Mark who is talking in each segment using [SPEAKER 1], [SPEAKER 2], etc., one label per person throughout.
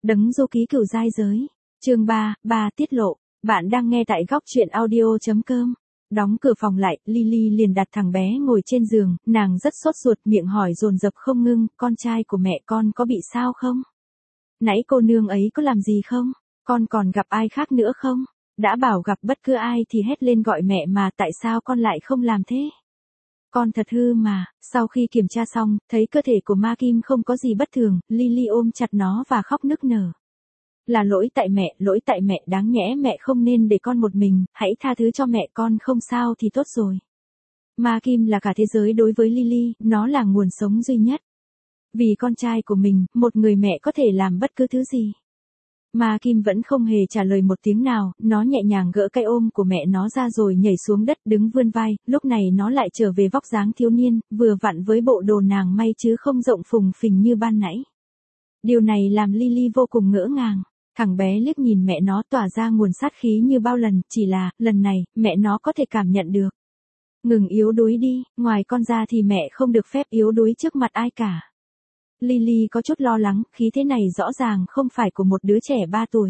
[SPEAKER 1] Đấng du ký cửu giai giới. Chương 3, tiết lộ. Bạn đang nghe tại góc truyện audio.com. Đóng cửa phòng lại, Lily liền đặt thằng bé ngồi trên giường, nàng rất sốt ruột, miệng hỏi dồn dập không ngưng, con trai của mẹ con có bị sao không? Nãy cô nương ấy có làm gì không? Con còn gặp ai khác nữa không? Đã bảo gặp bất cứ ai thì hét lên gọi mẹ mà, tại sao con lại không làm thế? Con thật hư mà. Sau khi kiểm tra xong, thấy cơ thể của Ma Kim không có gì bất thường, Lily ôm chặt nó và khóc nức nở. Là lỗi tại mẹ, đáng nhẽ mẹ không nên để con một mình, hãy tha thứ cho mẹ, con không sao thì tốt rồi. Ma Kim là cả thế giới đối với Lily, nó là nguồn sống duy nhất. Vì con trai của mình, một người mẹ có thể làm bất cứ thứ gì. Ma Kim vẫn không hề trả lời một tiếng nào, nó nhẹ nhàng gỡ cái ôm của mẹ nó ra rồi nhảy xuống đất đứng vươn vai, lúc này nó lại trở về vóc dáng thiếu niên, vừa vặn với bộ đồ nàng may chứ không rộng phùng phình như ban nãy. Điều này làm Lily vô cùng ngỡ ngàng. Thằng bé liếc nhìn mẹ nó tỏa ra nguồn sát khí như bao lần, chỉ là, lần này, mẹ nó có thể cảm nhận được. Ngừng yếu đuối đi, ngoài con ra thì mẹ không được phép yếu đuối trước mặt ai cả. Lily có chút lo lắng, khí thế này rõ ràng không phải của một đứa trẻ 3 tuổi.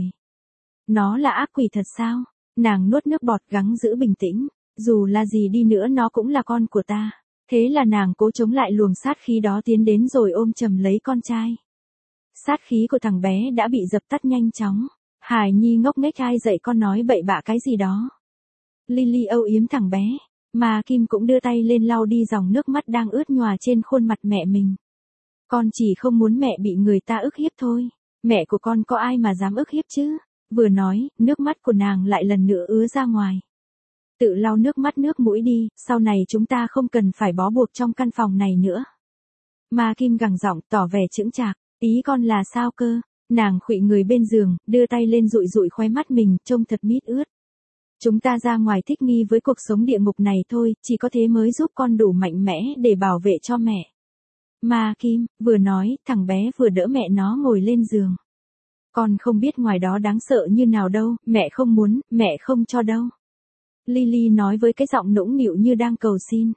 [SPEAKER 1] Nó là ác quỷ thật sao? Nàng nuốt nước bọt gắng giữ bình tĩnh. Dù là gì đi nữa nó cũng là con của ta. Thế là nàng cố chống lại luồng sát khí đó tiến đến rồi ôm chầm lấy con trai. Sát khí của thằng bé đã bị dập tắt nhanh chóng. Hải Nhi ngốc nghếch, ai dạy con nói bậy bạ cái gì đó. Lily âu yếm thằng bé. Mà Kim cũng đưa tay lên lau đi dòng nước mắt đang ướt nhòa trên khuôn mặt mẹ mình. Con chỉ không muốn mẹ bị người ta ức hiếp thôi. Mẹ của con có ai mà dám ức hiếp chứ? Vừa nói, nước mắt của nàng lại lần nữa ứa ra ngoài. Tự lau nước mắt nước mũi đi, sau này chúng ta không cần phải bó buộc trong căn phòng này nữa. Ma Kim gằn giọng tỏ vẻ chững chạc. Ý con là sao cơ? Nàng khuỵu người bên giường, đưa tay lên dụi dụi khóe mắt mình, trông thật mít ướt. Chúng ta ra ngoài thích nghi với cuộc sống địa ngục này thôi, chỉ có thế mới giúp con đủ mạnh mẽ để bảo vệ cho mẹ. Ma Kim, vừa nói, thằng bé vừa đỡ mẹ nó ngồi lên giường. Con không biết ngoài đó đáng sợ như nào đâu, mẹ không muốn, mẹ không cho đâu. Lily nói với cái giọng nũng nịu như đang cầu xin.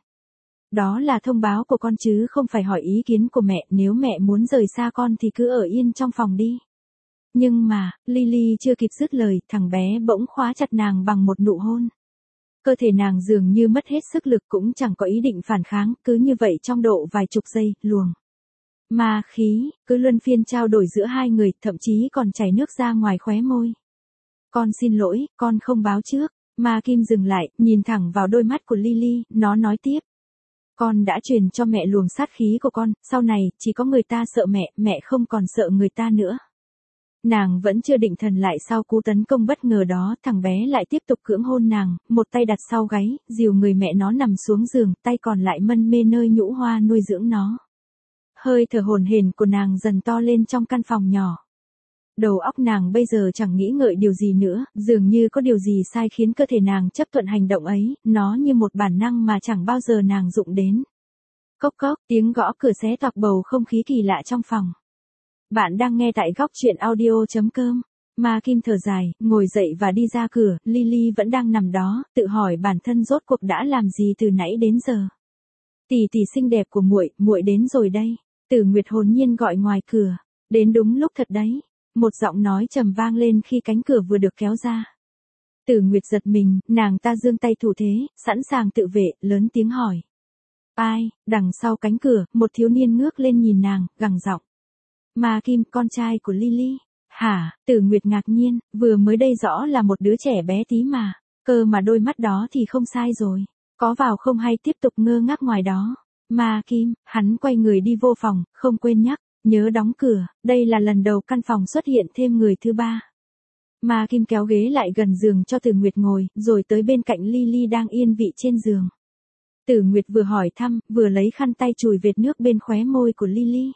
[SPEAKER 1] Đó là thông báo của con chứ không phải hỏi ý kiến của mẹ, nếu mẹ muốn rời xa con thì cứ ở yên trong phòng đi. Nhưng mà, Lily chưa kịp dứt lời, thằng bé bỗng khóa chặt nàng bằng một nụ hôn. Cơ thể nàng dường như mất hết sức lực cũng chẳng có ý định phản kháng, cứ như vậy trong độ vài chục giây, luồng ma khí, cứ luân phiên trao đổi giữa hai người, thậm chí còn chảy nước ra ngoài khóe môi. Con xin lỗi, con không báo trước. Ma Kim dừng lại, nhìn thẳng vào đôi mắt của Lily, nó nói tiếp. Con đã truyền cho mẹ luồng sát khí của con, sau này, chỉ có người ta sợ mẹ, mẹ không còn sợ người ta nữa. Nàng vẫn chưa định thần lại sau cú tấn công bất ngờ đó, thằng bé lại tiếp tục cưỡng hôn nàng, một tay đặt sau gáy, dìu người mẹ nó nằm xuống giường, tay còn lại mân mê nơi nhũ hoa nuôi dưỡng nó. Hơi thở hổn hển của nàng dần to lên trong căn phòng nhỏ. Đầu óc nàng bây giờ chẳng nghĩ ngợi điều gì nữa, dường như có điều gì sai khiến cơ thể nàng chấp thuận hành động ấy, nó như một bản năng mà chẳng bao giờ nàng dụng đến. Cốc cốc, tiếng gõ cửa xé toạc bầu không khí kỳ lạ trong phòng. Bạn đang nghe tại góc truyện audio.com. Ma Kim thở dài, ngồi dậy và đi ra cửa, Lily vẫn đang nằm đó, tự hỏi bản thân rốt cuộc đã làm gì từ nãy đến giờ. Tỷ tỷ xinh đẹp của muội, muội đến rồi đây. Tử Nguyệt hồn nhiên gọi ngoài cửa. Đến đúng lúc thật đấy. Một giọng nói trầm vang lên khi cánh cửa vừa được kéo ra. Tử Nguyệt giật mình, nàng ta giương tay thủ thế, sẵn sàng tự vệ, lớn tiếng hỏi. Ai? Đằng sau cánh cửa, một thiếu niên ngước lên nhìn nàng, gằn giọng. Ma Kim, con trai của Lily. Hả? Tử Nguyệt ngạc nhiên, vừa mới đây rõ là một đứa trẻ bé tí mà. Cơ mà đôi mắt đó thì không sai rồi. Có vào không hay tiếp tục ngơ ngác ngoài đó. Ma Kim, hắn quay người đi vô phòng, không quên nhắc. Nhớ đóng cửa, đây là lần đầu căn phòng xuất hiện thêm người thứ ba. Ma Kim kéo ghế lại gần giường cho Tử Nguyệt ngồi, rồi tới bên cạnh Lily đang yên vị trên giường. Tử Nguyệt vừa hỏi thăm, vừa lấy khăn tay chùi vệt nước bên khóe môi của Lily.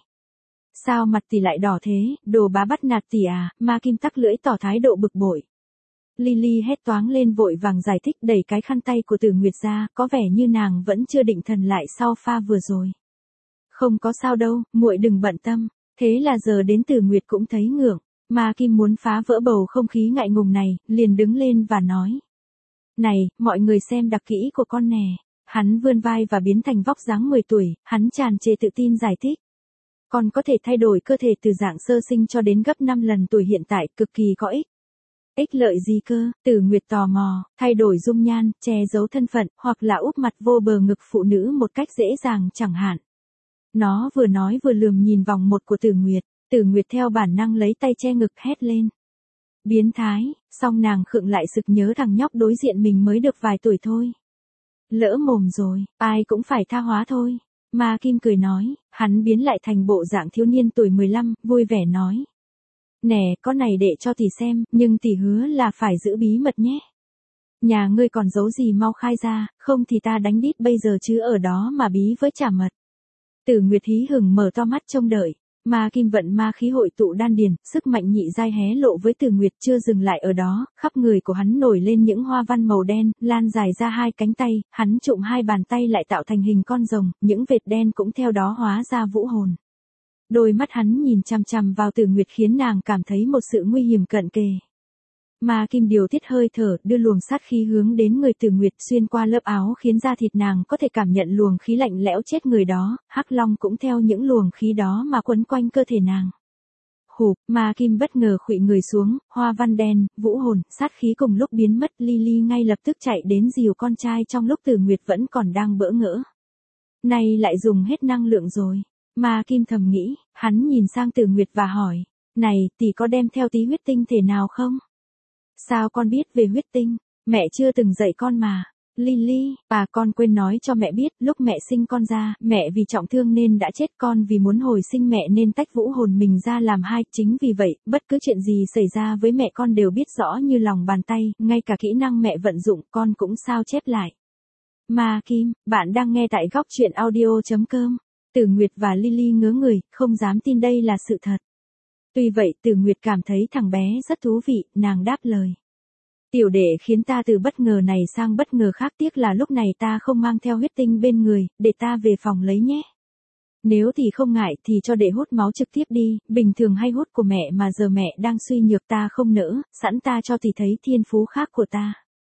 [SPEAKER 1] Sao mặt tỷ lại đỏ thế, đồ bá bắt nạt tỷ à? Ma Kim tắc lưỡi tỏ thái độ bực bội. Lily hét toáng lên vội vàng giải thích, đẩy cái khăn tay của Tử Nguyệt ra, có vẻ như nàng vẫn chưa định thần lại sau pha vừa rồi. Không có sao đâu, muội đừng bận tâm. Thế là giờ đến Tử Nguyệt cũng thấy ngượng. Ma Kim muốn phá vỡ bầu không khí ngại ngùng này, liền đứng lên và nói. Này, mọi người xem đặc kỹ của con nè. Hắn vươn vai và biến thành vóc dáng 10 tuổi, hắn tràn trề tự tin giải thích. Còn có thể thay đổi cơ thể từ dạng sơ sinh cho đến gấp 5 lần tuổi hiện tại, cực kỳ có ích. Ích lợi gì cơ? Tử Nguyệt tò mò, thay đổi dung nhan, che giấu thân phận, hoặc là úp mặt vô bờ ngực phụ nữ một cách dễ dàng chẳng hạn. Nó vừa nói vừa lườm nhìn vòng một của Tử Nguyệt. Tử Nguyệt theo bản năng lấy tay che ngực hét lên. Biến thái, xong nàng khựng lại sực nhớ thằng nhóc đối diện mình mới được vài tuổi thôi. Lỡ mồm rồi, ai cũng phải tha hóa thôi. Ma Kim cười nói, hắn biến lại thành bộ dạng thiếu niên tuổi 15, vui vẻ nói. Nè, con này để cho tỷ xem, nhưng tỷ hứa là phải giữ bí mật nhé. Nhà ngươi còn giấu gì mau khai ra, không thì ta đánh đít bây giờ chứ ở đó mà bí với chả mật. Tử Nguyệt hí hửng mở to mắt trông đợi. Ma Kim vận ma khí hội tụ đan điền, sức mạnh nhị giai hé lộ với Tử Nguyệt chưa dừng lại ở đó, khắp người của hắn nổi lên những hoa văn màu đen, lan dài ra hai cánh tay, hắn trụm hai bàn tay lại tạo thành hình con rồng, những vệt đen cũng theo đó hóa ra vũ hồn. Đôi mắt hắn nhìn chằm chằm vào Tử Nguyệt khiến nàng cảm thấy một sự nguy hiểm cận kề. Ma Kim điều tiết hơi thở, đưa luồng sát khí hướng đến người Tử Nguyệt xuyên qua lớp áo khiến da thịt nàng có thể cảm nhận luồng khí lạnh lẽo chết người đó, Hắc Long cũng theo những luồng khí đó mà quấn quanh cơ thể nàng. Hụp, Ma Kim bất ngờ khuỵu người xuống, hoa văn đen, vũ hồn, sát khí cùng lúc biến mất, Lily ngay lập tức chạy đến dìu con trai trong lúc Tử Nguyệt vẫn còn đang bỡ ngỡ. Này lại dùng hết năng lượng rồi. Ma Kim thầm nghĩ, hắn nhìn sang Tử Nguyệt và hỏi, này, tỷ có đem theo tí huyết tinh thể nào không? Sao con biết về huyết tinh? Mẹ chưa từng dạy con mà. Lily, con quên nói cho mẹ biết, lúc mẹ sinh con ra, mẹ vì trọng thương nên đã chết, con vì muốn hồi sinh mẹ nên tách vũ hồn mình ra làm hai, chính vì vậy, bất cứ chuyện gì xảy ra với mẹ con đều biết rõ như lòng bàn tay, ngay cả kỹ năng mẹ vận dụng con cũng sao chép lại. Ma Kim, bạn đang nghe tại góc truyện audio.com. Tử Nguyệt và Lily ngớ người, không dám tin đây là sự thật. Tuy vậy Tử Nguyệt cảm thấy thằng bé rất thú vị, nàng đáp lời. Tiểu đệ khiến ta từ bất ngờ này sang bất ngờ khác, tiếc là lúc này ta không mang theo huyết tinh bên người, để ta về phòng lấy nhé. Nếu thì không ngại thì cho đệ hút máu trực tiếp đi, bình thường hay hút của mẹ mà giờ mẹ đang suy nhược ta không nỡ, sẵn ta cho thì thấy thiên phú khác của ta.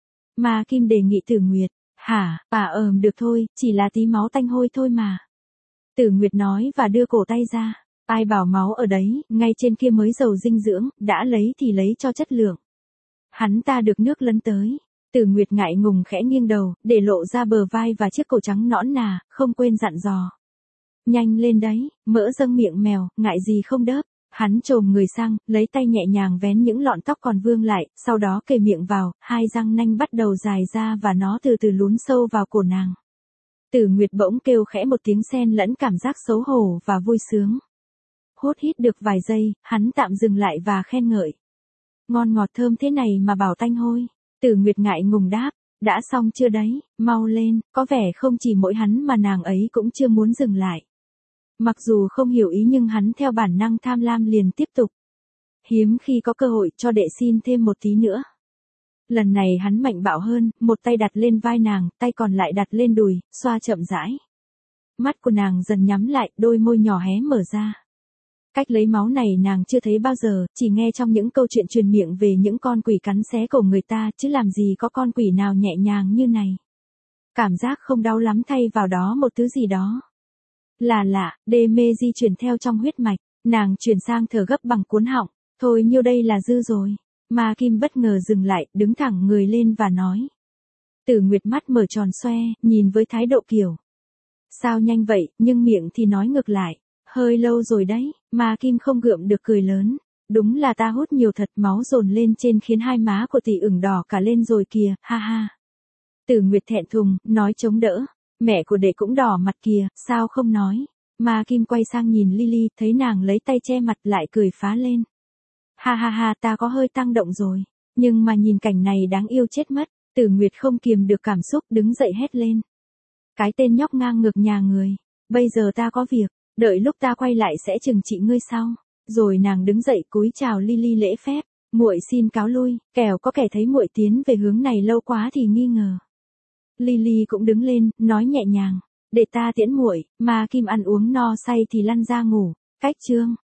[SPEAKER 1] Ma Kim đề nghị Tử Nguyệt, hả, được thôi, chỉ là tí máu tanh hôi thôi mà. Tử Nguyệt nói và đưa cổ tay ra. Ai bảo máu ở đấy, ngay trên kia mới giàu dinh dưỡng, đã lấy thì lấy cho chất lượng. Hắn ta được nước lấn tới. Tử Nguyệt ngại ngùng khẽ nghiêng đầu, để lộ ra bờ vai và chiếc cổ trắng nõn nà, không quên dặn dò. Nhanh lên đấy, mỡ dâng miệng mèo, ngại gì không đớp. Hắn chồm người sang, lấy tay nhẹ nhàng vén những lọn tóc còn vương lại, sau đó kề miệng vào, hai răng nanh bắt đầu dài ra và nó từ từ lún sâu vào cổ nàng. Tử Nguyệt bỗng kêu khẽ một tiếng xen lẫn cảm giác xấu hổ và vui sướng. Hút hít được vài giây, hắn tạm dừng lại và khen ngợi. Ngon ngọt thơm thế này mà bảo tanh hôi. Tử Nguyệt ngại ngùng đáp, đã xong chưa đấy, mau lên, có vẻ không chỉ mỗi hắn mà nàng ấy cũng chưa muốn dừng lại. Mặc dù không hiểu ý nhưng hắn theo bản năng tham lam liền tiếp tục. Hiếm khi có cơ hội cho đệ xin thêm một tí nữa. Lần này hắn mạnh bạo hơn, một tay đặt lên vai nàng, tay còn lại đặt lên đùi, xoa chậm rãi. Mắt của nàng dần nhắm lại, đôi môi nhỏ hé mở ra. Cách lấy máu này nàng chưa thấy bao giờ, chỉ nghe trong những câu chuyện truyền miệng về những con quỷ cắn xé cổ người ta, chứ làm gì có con quỷ nào nhẹ nhàng như này. Cảm giác không đau lắm thay vào đó một thứ gì đó. Là lạ, đê mê di chuyển theo trong huyết mạch, nàng chuyển sang thở gấp bằng cuốn họng, thôi nhiêu đây là dư rồi. Ma Kim bất ngờ dừng lại, đứng thẳng người lên và nói. Tử Nguyệt mắt mở tròn xoe, nhìn với thái độ kiểu. Sao nhanh vậy, nhưng miệng thì nói ngược lại. Hơi lâu rồi đấy, Ma Kim không gượng được cười lớn. Đúng là ta hút nhiều thật, máu dồn lên trên khiến hai má của tỷ ửng đỏ cả lên rồi kìa, ha ha. Tử Nguyệt thẹn thùng, nói chống đỡ. Mẹ của đệ cũng đỏ mặt kìa, sao không nói. Ma Kim quay sang nhìn Lily, thấy nàng lấy tay che mặt lại cười phá lên. Ha ha ha, ta có hơi tăng động rồi. Nhưng mà nhìn cảnh này đáng yêu chết mất. Tử Nguyệt không kiềm được cảm xúc, đứng dậy hét lên. Cái tên nhóc ngang ngược nhà người. Bây giờ ta có việc, đợi lúc ta quay lại sẽ trừng trị ngươi sau. Rồi nàng đứng dậy cúi chào Lily lễ phép. Muội xin cáo lui, kẻo có kẻ thấy muội tiến về hướng này lâu quá thì nghi ngờ. Lily cũng đứng lên, nói nhẹ nhàng. Để ta tiễn muội. Ma Kim ăn uống no say thì lăn ra ngủ. Cách chương.